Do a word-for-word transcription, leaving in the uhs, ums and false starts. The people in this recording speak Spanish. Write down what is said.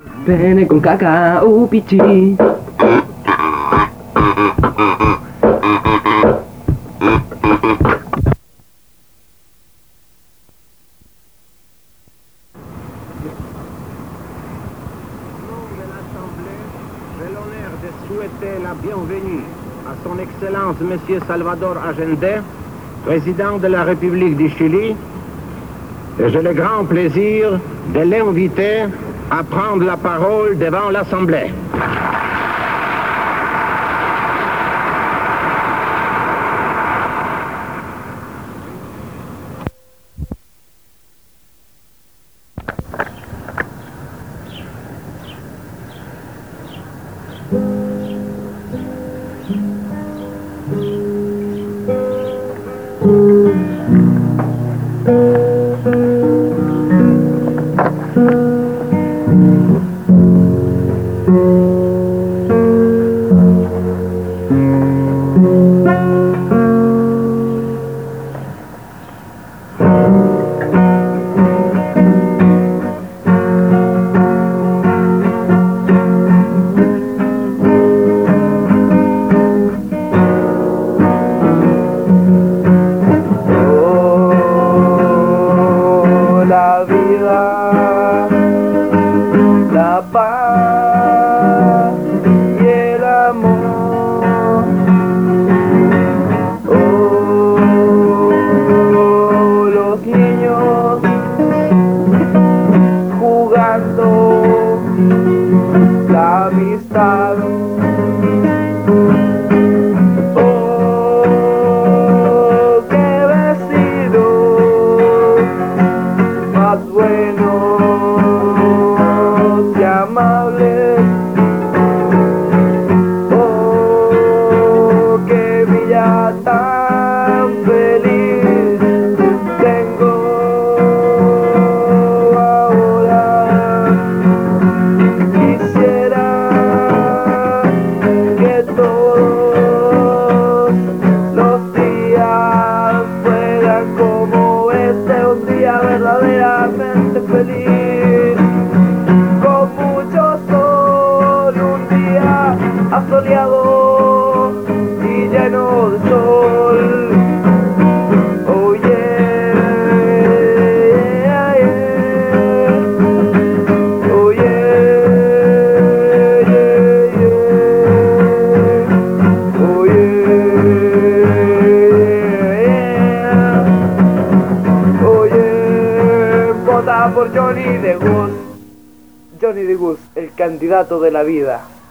Pene con cacao, pichi. J'ai l'honneur de souhaiter la bienvenue à son Excellence Monsieur Salvador Allende, président de la République du Chili, et j'ai le grand plaisir de l'inviter à prendre la parole devant l'Assemblée. La vida, la paz y el amor. Oh, los niños jugando, la amistad. Oh, qué vecino más buenos y amables. Oh, qué vida tan feliz tengo ahora. Quisiera que todos los días fueran como este, un día verdaderamente feliz, con mucho sol, un día asoleado y lleno de sol. Oh yeah, yeah. Oh yeah, yeah, yeah. Oh yeah. Oye, vota por Johnny de Gus. Johnny de Gus, el candidato de la vida.